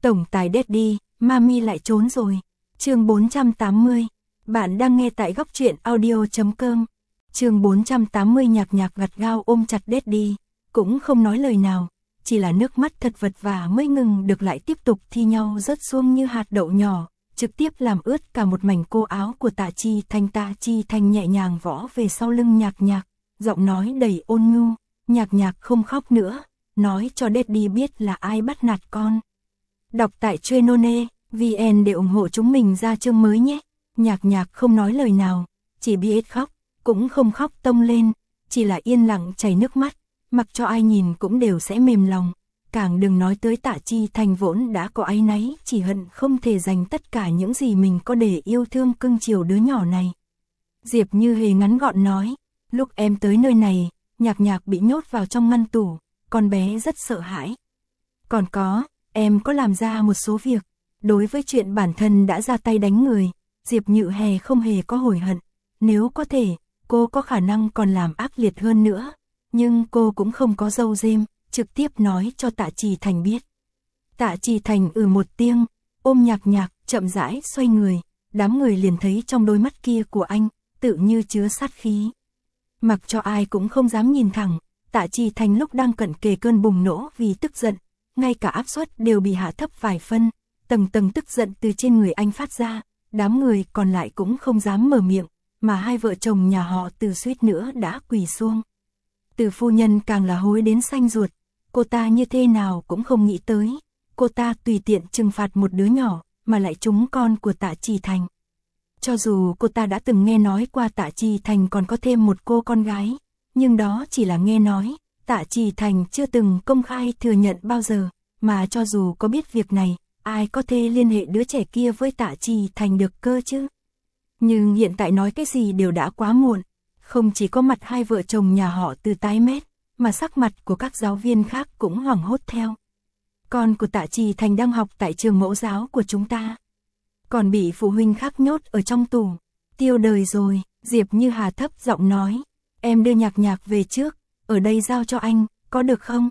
Tổng tài Daddy, Mami lại trốn rồi. Chương 480. Bạn đang nghe tại góc truyện audio.com. Chương 480. Nhạc Nhạc gắt gao ôm chặt Daddy, cũng không nói lời nào, chỉ là nước mắt thật vật vả mới ngừng được lại tiếp tục thi nhau rớt xuống như hạt đậu nhỏ, trực tiếp làm ướt cả một mảnh cô áo của Tạ Chi Thành. Tạ Chi Thành nhẹ nhàng võ về sau lưng Nhạc Nhạc, giọng nói đầy ôn nhu. Nhạc Nhạc không khóc nữa, nói cho Daddy biết là ai bắt nạt con. Đọc tại Trenone VN để ủng hộ chúng mình ra chương mới nhé. Nhạc Nhạc không nói lời nào, chỉ biết khóc, cũng không khóc tông lên, chỉ là yên lặng chảy nước mắt, mặc cho ai nhìn cũng đều sẽ mềm lòng. Càng đừng nói tới Tạ Chi Thành vốn đã có áy náy, chỉ hận không thể dành tất cả những gì mình có để yêu thương cưng chiều đứa nhỏ này. Diệp Như Hề ngắn gọn nói, lúc em tới nơi này, Nhạc Nhạc bị nhốt vào trong ngăn tủ, con bé rất sợ hãi. Còn có, em có làm ra một số việc, đối với chuyện bản thân đã ra tay đánh người, Diệp Như Hề không hề có hối hận. Nếu có thể, cô có khả năng còn làm ác liệt hơn nữa, nhưng cô cũng không có giấu giếm, trực tiếp nói cho Tạ Chi Thành biết. Tạ Chi Thành một tiếng, ôm Nhạc Nhạc, chậm rãi xoay người, đám người liền thấy trong đôi mắt kia của anh, tự như chứa sát khí. Mặc cho ai cũng không dám nhìn thẳng, Tạ Chi Thành lúc đang cận kề cơn bùng nổ vì tức giận, ngay cả áp suất đều bị hạ thấp vài phân, tầng tầng tức giận từ trên người anh phát ra, đám người còn lại cũng không dám mở miệng, mà hai vợ chồng nhà họ Từ suýt nữa đã quỳ xuống. Từ phu nhân càng là hối đến xanh ruột, cô ta như thế nào cũng không nghĩ tới, cô ta tùy tiện trừng phạt một đứa nhỏ, mà lại trúng con của Tạ Chi Thành. Cho dù cô ta đã từng nghe nói qua Tạ Chi Thành còn có thêm một cô con gái, nhưng đó chỉ là nghe nói, Tạ Chi Thành chưa từng công khai thừa nhận bao giờ, mà cho dù có biết việc này, ai có thể liên hệ đứa trẻ kia với Tạ Chi Thành được cơ chứ. Nhưng hiện tại nói cái gì đều đã quá muộn, không chỉ có mặt hai vợ chồng nhà họ Từ tái mét, mà sắc mặt của các giáo viên khác cũng hoảng hốt theo. Con của Tạ Chi Thành đang học tại trường mẫu giáo của chúng ta, còn bị phụ huynh khác nhốt ở trong tù, tiêu đời rồi. Diệp Như Hà thấp giọng nói, em đưa Nhạc Nhạc về trước, ở đây giao cho anh, có được không?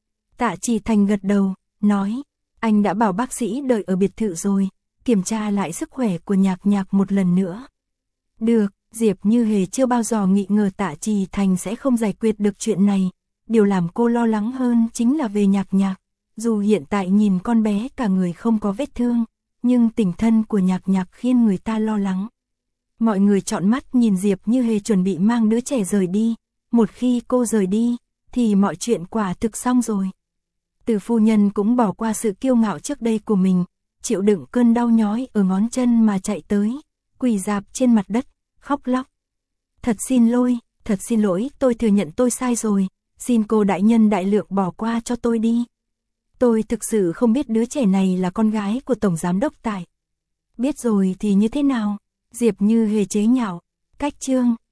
Tạ Chi Thành gật đầu, nói, anh đã bảo bác sĩ đợi ở biệt thự rồi, kiểm tra lại sức khỏe của Nhạc Nhạc một lần nữa. Được. Diệp Như Hề chưa bao giờ nghĩ ngờ Tạ Chi Thành sẽ không giải quyết được chuyện này, điều làm cô lo lắng hơn chính là về Nhạc Nhạc. Dù hiện tại nhìn con bé cả người không có vết thương, nhưng tình thân của Nhạc Nhạc khiến người ta lo lắng. Mọi người trọn mắt nhìn Diệp Như Hề chuẩn bị mang đứa trẻ rời đi, một khi cô rời đi, thì mọi chuyện quả thực xong rồi. Từ phu nhân cũng bỏ qua sự kiêu ngạo trước đây của mình, chịu đựng cơn đau nhói ở ngón chân mà chạy tới, quỳ rạp trên mặt đất, khóc lóc. Thật xin lỗi, tôi thừa nhận tôi sai rồi, xin cô đại nhân đại lượng bỏ qua cho tôi đi. Tôi thực sự không biết đứa trẻ này là con gái của Tổng Giám đốc Tài. Biết rồi thì như thế nào? Diệp Như Hề chế nhạo, cách chương.